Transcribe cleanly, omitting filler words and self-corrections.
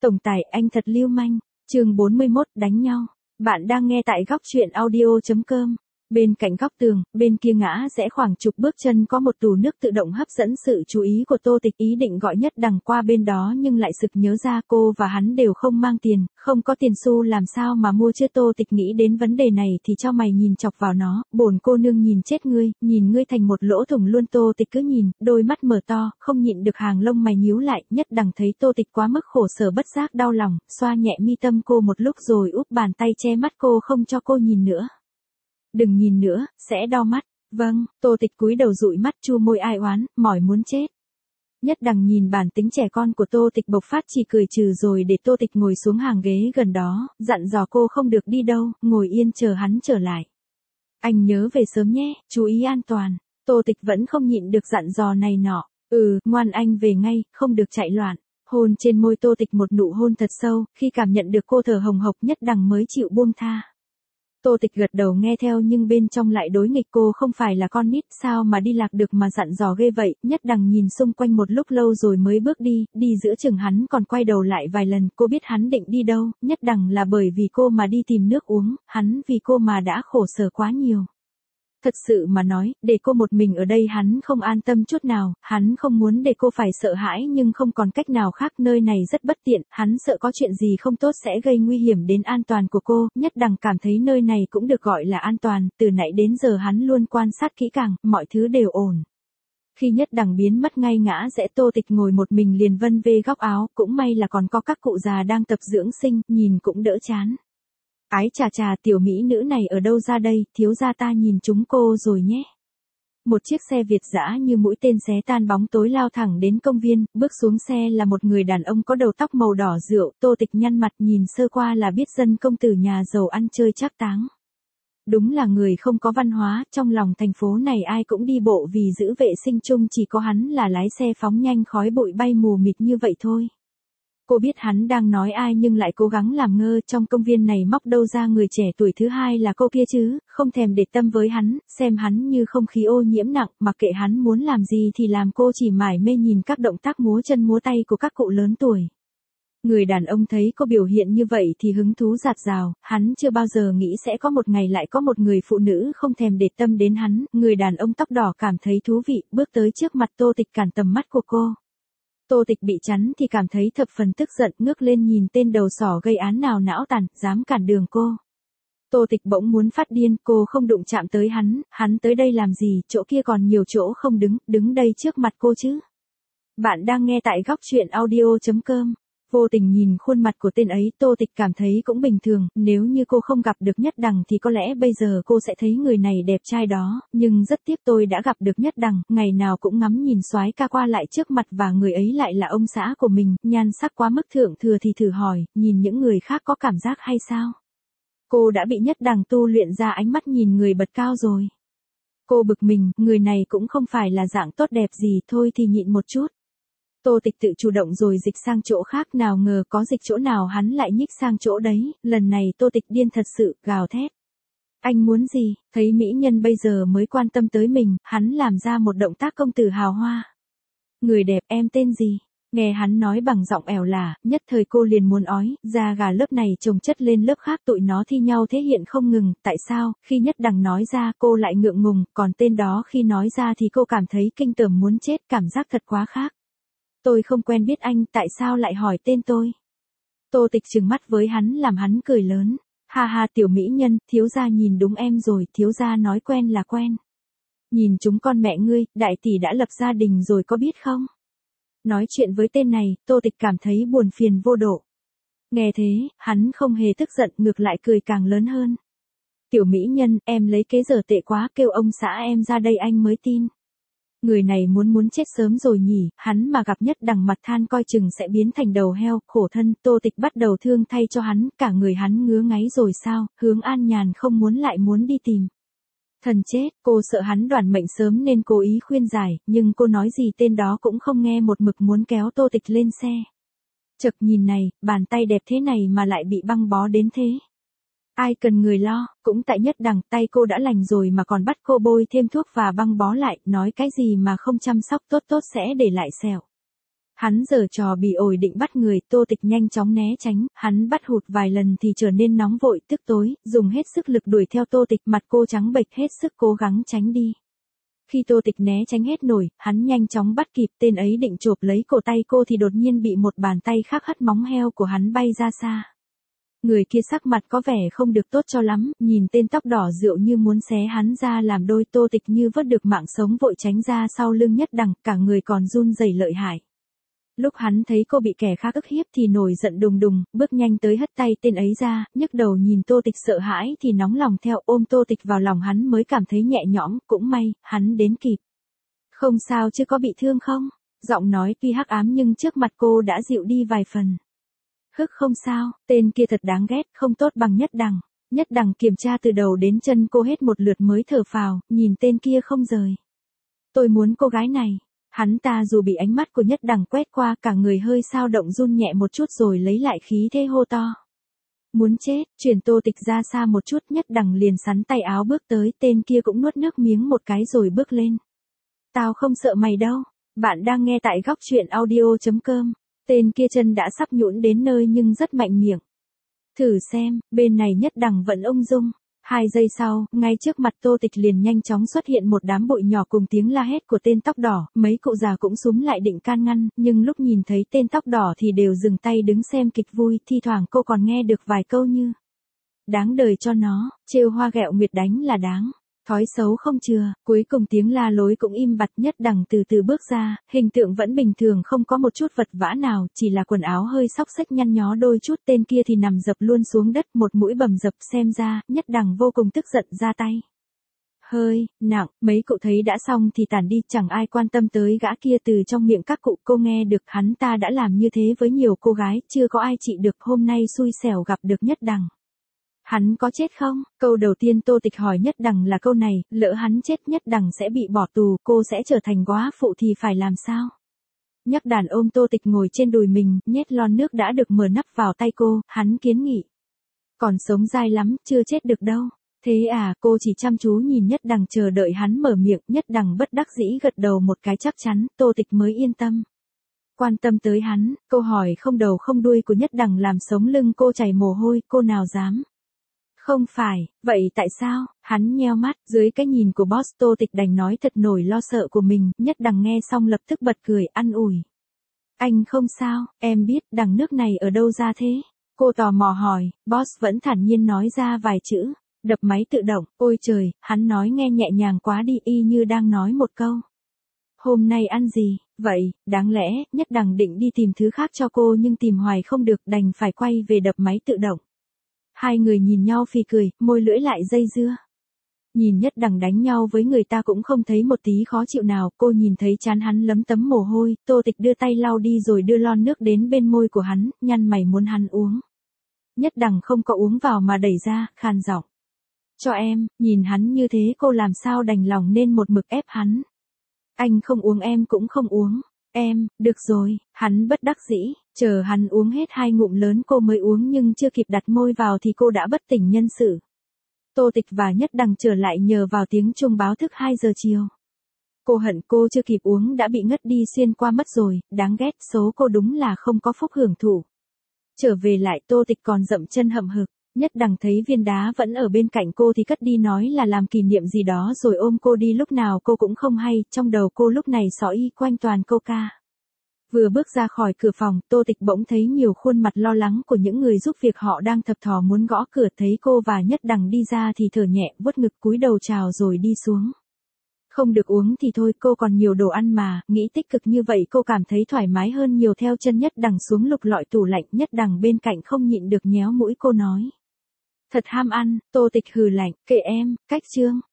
Tổng tài, anh thật lưu manh. Chương 41, đánh nhau. Bạn đang nghe tại góc truyện audio.com. Bên cạnh góc tường, bên kia ngã rẽ khoảng chục bước chân có một tủ nước tự động hấp dẫn sự chú ý của Tô Tịch, ý định gọi Nhất Đằng qua bên đó nhưng lại sực nhớ ra cô và hắn đều không mang tiền, không có tiền xu làm sao mà mua chứ. Tô Tịch nghĩ đến vấn đề này thì cho mày nhìn chọc vào nó, bổn cô nương nhìn chết ngươi, nhìn ngươi thành một lỗ thủng luôn. Tô Tịch cứ nhìn, đôi mắt mở to, không nhịn được hàng lông mày nhíu lại. Nhất Đằng thấy Tô Tịch quá mức khổ sở bất giác đau lòng, xoa nhẹ mi tâm cô một lúc rồi úp bàn tay che mắt cô không cho cô nhìn nữa. Đừng nhìn nữa, sẽ đau mắt. Vâng, Tô Tịch cúi đầu dụi mắt chu môi ai oán, mỏi muốn chết. Nhất Đằng nhìn bản tính trẻ con của Tô Tịch bộc phát chỉ cười trừ rồi để Tô Tịch ngồi xuống hàng ghế gần đó, dặn dò cô không được đi đâu, ngồi yên chờ hắn trở lại. Anh nhớ về sớm nhé, chú ý an toàn. Tô Tịch vẫn không nhịn được dặn dò này nọ. Ngoan anh về ngay, không được chạy loạn. Hôn trên môi Tô Tịch một nụ hôn thật sâu, khi cảm nhận được cô thở hồng hộc Nhất Đằng mới chịu buông tha. Tô Tịch gật đầu nghe theo nhưng bên trong lại đối nghịch, cô không phải là con nít sao mà đi lạc được mà dặn dò ghê vậy. Nhất Đằng nhìn xung quanh một lúc lâu rồi mới bước đi giữa chừng hắn còn quay đầu lại vài lần. Cô biết hắn định đi đâu, Nhất Đằng là bởi vì cô mà đi tìm nước uống, hắn vì cô mà đã khổ sở quá nhiều. Thật sự mà nói, để cô một mình ở đây hắn không an tâm chút nào, hắn không muốn để cô phải sợ hãi nhưng không còn cách nào khác, nơi này rất bất tiện, hắn sợ có chuyện gì không tốt sẽ gây nguy hiểm đến an toàn của cô. Nhất Đằng cảm thấy nơi này cũng được gọi là an toàn, từ nãy đến giờ hắn luôn quan sát kỹ càng, mọi thứ đều ổn. Khi Nhất Đằng biến mất ngay ngã rẽ, Tô Tịch ngồi một mình liền vân vê góc áo, cũng may là còn có các cụ già đang tập dưỡng sinh, nhìn cũng đỡ chán. Ái chà, tiểu mỹ nữ này ở đâu ra đây, thiếu gia ta nhìn chúng cô rồi nhé. Một chiếc xe Việt dã như mũi tên xé tan bóng tối lao thẳng đến công viên, bước xuống xe là một người đàn ông có đầu tóc màu đỏ rượu. Tô Tịch nhăn mặt nhìn sơ qua là biết dân công tử nhà giàu ăn chơi trác táng. Đúng là người không có văn hóa, trong lòng thành phố này ai cũng đi bộ vì giữ vệ sinh chung, chỉ có hắn là lái xe phóng nhanh khói bụi bay mù mịt như vậy thôi. Cô biết hắn đang nói ai nhưng lại cố gắng làm ngơ, trong công viên này móc đâu ra người trẻ tuổi thứ hai là cô kia chứ, không thèm để tâm với hắn, xem hắn như không khí ô nhiễm nặng, mặc kệ hắn muốn làm gì thì làm, cô chỉ mải mê nhìn các động tác múa chân múa tay của các cụ lớn tuổi. Người đàn ông thấy cô biểu hiện như vậy thì hứng thú dạt dào, hắn chưa bao giờ nghĩ sẽ có một ngày lại có một người phụ nữ không thèm để tâm đến hắn. Người đàn ông tóc đỏ cảm thấy thú vị, bước tới trước mặt Tô Tịch cản tầm mắt của cô. Tô Tịch bị chắn thì cảm thấy thập phần tức giận, ngước lên nhìn tên đầu sỏ gây án nào não tàn, dám cản đường cô. Tô Tịch bỗng muốn phát điên, cô không đụng chạm tới hắn tới đây làm gì, chỗ kia còn nhiều chỗ không đứng đây trước mặt cô chứ. Bạn đang nghe tại góc truyện audio.com. Vô tình nhìn khuôn mặt của tên ấy, Tô Tịch cảm thấy cũng bình thường, nếu như cô không gặp được Nhất Đằng thì có lẽ bây giờ cô sẽ thấy người này đẹp trai đó, nhưng rất tiếc tôi đã gặp được Nhất Đằng, ngày nào cũng ngắm nhìn soái ca qua lại trước mặt và người ấy lại là ông xã của mình, nhan sắc quá mức thượng thừa thì thử hỏi, nhìn những người khác có cảm giác hay sao? Cô đã bị Nhất Đằng tu luyện ra ánh mắt nhìn người bật cao rồi. Cô bực mình, người này cũng không phải là dạng tốt đẹp gì, thôi thì nhịn một chút. Tô Tịch tự chủ động rồi dịch sang chỗ khác, nào ngờ có dịch chỗ nào hắn lại nhích sang chỗ đấy, lần này Tô Tịch điên thật sự, gào thét. Anh muốn gì, thấy mỹ nhân bây giờ mới quan tâm tới mình, hắn làm ra một động tác công tử hào hoa. Người đẹp, em tên gì? Nghe hắn nói bằng giọng ẻo lả, nhất thời cô liền muốn ói, da gà lớp này chồng chất lên lớp khác, tụi nó thi nhau thể hiện không ngừng, tại sao, khi Nhất Đằng nói ra cô lại ngượng ngùng, còn tên đó khi nói ra thì cô cảm thấy kinh tởm muốn chết, cảm giác thật quá khác. Tôi không quen biết anh, tại sao lại hỏi tên tôi? Tô Tịch trừng mắt với hắn làm hắn cười lớn. Ha ha tiểu mỹ nhân, thiếu gia nhìn đúng em rồi, thiếu gia nói quen là quen. Nhìn chúng con mẹ ngươi, đại tỷ đã lập gia đình rồi có biết không? Nói chuyện với tên này, Tô Tịch cảm thấy buồn phiền vô độ. Nghe thế, hắn không hề tức giận, ngược lại cười càng lớn hơn. Tiểu mỹ nhân, em lấy kế giờ tệ quá, kêu ông xã em ra đây anh mới tin. Người này muốn chết sớm rồi nhỉ, hắn mà gặp Nhất Đằng mặt than coi chừng sẽ biến thành đầu heo, khổ thân. Tô Tịch bắt đầu thương thay cho hắn, cả người hắn ngứa ngáy rồi sao, Hướng An Nhàn không muốn lại muốn đi tìm. Thần chết, cô sợ hắn đoản mệnh sớm nên cố ý khuyên giải, nhưng cô nói gì tên đó cũng không nghe, một mực muốn kéo Tô Tịch lên xe. Chật nhìn này, bàn tay đẹp thế này mà lại bị băng bó đến thế. Ai cần người lo, cũng tại Nhất Đằng, tay cô đã lành rồi mà còn bắt cô bôi thêm thuốc và băng bó lại, nói cái gì mà không chăm sóc tốt sẽ để lại sẹo. Hắn giở trò bị ổi định bắt người, Tô Tịch nhanh chóng né tránh, hắn bắt hụt vài lần thì trở nên nóng vội tức tối, dùng hết sức lực đuổi theo Tô Tịch, mặt cô trắng bệch hết sức cố gắng tránh đi. Khi Tô Tịch né tránh hết nổi, hắn nhanh chóng bắt kịp, tên ấy định chộp lấy cổ tay cô thì đột nhiên bị một bàn tay khác hất móng heo của hắn bay ra xa. Người kia sắc mặt có vẻ không được tốt cho lắm, nhìn tên tóc đỏ rượu như muốn xé hắn ra làm đôi. Tô Tịch như vớt được mạng sống vội tránh ra sau lưng Nhất Đằng, cả người còn run rẩy lợi hại. Lúc hắn thấy cô bị kẻ khác ức hiếp thì nổi giận đùng đùng, bước nhanh tới hất tay tên ấy ra, nhấc đầu nhìn Tô Tịch sợ hãi thì nóng lòng theo, ôm Tô Tịch vào lòng hắn mới cảm thấy nhẹ nhõm, cũng may, hắn đến kịp. Không sao chứ, có bị thương không? Giọng nói tuy hắc ám nhưng trước mặt cô đã dịu đi vài phần. Không sao, tên kia thật đáng ghét, không tốt bằng Nhất Đằng. Nhất Đằng kiểm tra từ đầu đến chân cô hết một lượt mới thở phào, nhìn tên kia không rời. Tôi muốn cô gái này. Hắn ta dù bị ánh mắt của Nhất Đằng quét qua, cả người hơi xao động run nhẹ một chút rồi lấy lại khí thế hô to. Muốn chết, chuyển Tô Tịch ra xa một chút. Nhất Đằng liền sắn tay áo bước tới, tên kia cũng nuốt nước miếng một cái rồi bước lên. Tao không sợ mày đâu. Bạn đang nghe tại góc truyện audio.com. Tên kia chân đã sắp nhũn đến nơi nhưng rất mạnh miệng. Thử xem, bên này Nhất Đằng vẫn ung dung. 2 giây sau, ngay trước mặt Tô Tịch liền nhanh chóng xuất hiện một đám bụi nhỏ cùng tiếng la hét của tên tóc đỏ, mấy cụ già cũng xúm lại định can ngăn, nhưng lúc nhìn thấy tên tóc đỏ thì đều dừng tay đứng xem kịch vui, thi thoảng cô còn nghe được vài câu như: đáng đời cho nó, trêu hoa ghẹo nguyệt đánh là đáng, thói xấu không chừa. Cuối cùng tiếng la lối cũng im bặt. Nhất Đằng từ từ bước ra, hình tượng vẫn bình thường, không có một chút vật vã nào, chỉ là quần áo hơi xóc xếch nhăn nhó đôi chút. Tên kia thì nằm dập luôn xuống đất, một mũi bầm dập. Xem ra, Nhất Đằng vô cùng tức giận, ra tay hơi nặng. Mấy cụ thấy đã xong thì tản đi, chẳng ai quan tâm tới gã kia. Từ trong miệng các cụ cô nghe được hắn ta đã làm như thế với nhiều cô gái, chưa có ai trị được. Hôm nay xui xẻo gặp được Nhất Đằng. Hắn có chết không? Câu đầu tiên Tô Tịch hỏi Nhất Đằng là câu này, lỡ hắn chết Nhất Đằng sẽ bị bỏ tù, cô sẽ trở thành góa phụ thì phải làm sao? Nhất Đàn ôm Tô Tịch ngồi trên đùi mình, nhét lon nước đã được mở nắp vào tay cô, hắn kiến nghị. Còn sống dai lắm, chưa chết được đâu. Thế à, cô chỉ chăm chú nhìn Nhất Đằng chờ đợi hắn mở miệng. Nhất Đằng bất đắc dĩ gật đầu một cái chắc chắn, Tô Tịch mới yên tâm. Quan tâm tới hắn, câu hỏi không đầu không đuôi của Nhất Đằng làm sống lưng cô chảy mồ hôi, cô nào dám. Không phải, vậy tại sao? Hắn nheo mắt, dưới cái nhìn của boss Tô Tịch đành nói thật nổi lo sợ của mình. Nhất Đằng nghe xong lập tức bật cười, an ủi. Anh không sao, em biết đằng nước này ở đâu ra thế? Cô tò mò hỏi, boss vẫn thản nhiên nói ra vài chữ, đập máy tự động. Ôi trời, hắn nói nghe nhẹ nhàng quá đi, y như đang nói một câu. Hôm nay ăn gì? Vậy, đáng lẽ, Nhất Đằng định đi tìm thứ khác cho cô nhưng tìm hoài không được, đành phải quay về đập máy tự động. Hai người nhìn nhau phì cười, môi lưỡi lại dây dưa. Nhìn Nhất Đằng đánh nhau với người ta cũng không thấy một tí khó chịu nào, cô nhìn thấy trán hắn lấm tấm mồ hôi. Tô Tịch đưa tay lau đi rồi đưa lon nước đến bên môi của hắn, nhăn mày muốn hắn uống. Nhất Đằng không có uống vào mà đẩy ra, khan giọng. Cho em. Nhìn hắn như thế cô làm sao đành lòng nên một mực ép hắn. Anh không uống em cũng không uống. Em, được rồi, hắn bất đắc dĩ, chờ hắn uống hết 2 ngụm lớn cô mới uống nhưng chưa kịp đặt môi vào thì cô đã bất tỉnh nhân sự. Tô Tịch và Nhất Đằng trở lại nhờ vào tiếng chuông báo thức 2 giờ chiều. Cô hận cô chưa kịp uống đã bị ngất đi xuyên qua mất rồi, đáng ghét, số cô đúng là không có phúc hưởng thụ. Trở về lại Tô Tịch còn dậm chân hậm hực. Nhất Đằng thấy viên đá vẫn ở bên cạnh cô thì cất đi nói là làm kỷ niệm gì đó rồi ôm cô đi lúc nào cô cũng không hay, trong đầu cô lúc này xỏ y quanh toàn câu ca. Vừa bước ra khỏi cửa phòng, Tô Tịch bỗng thấy nhiều khuôn mặt lo lắng của những người giúp việc, họ đang thập thò muốn gõ cửa, thấy cô và Nhất Đằng đi ra thì thở nhẹ, vuốt ngực cúi đầu chào rồi đi xuống. Không được uống thì thôi, cô còn nhiều đồ ăn mà, nghĩ tích cực như vậy cô cảm thấy thoải mái hơn nhiều. Theo chân Nhất Đằng xuống lục lọi tủ lạnh, Nhất Đằng bên cạnh không nhịn được nhéo mũi cô nói. Thật ham ăn. Tô Tịch hừ lạnh, kệ em, cách chương.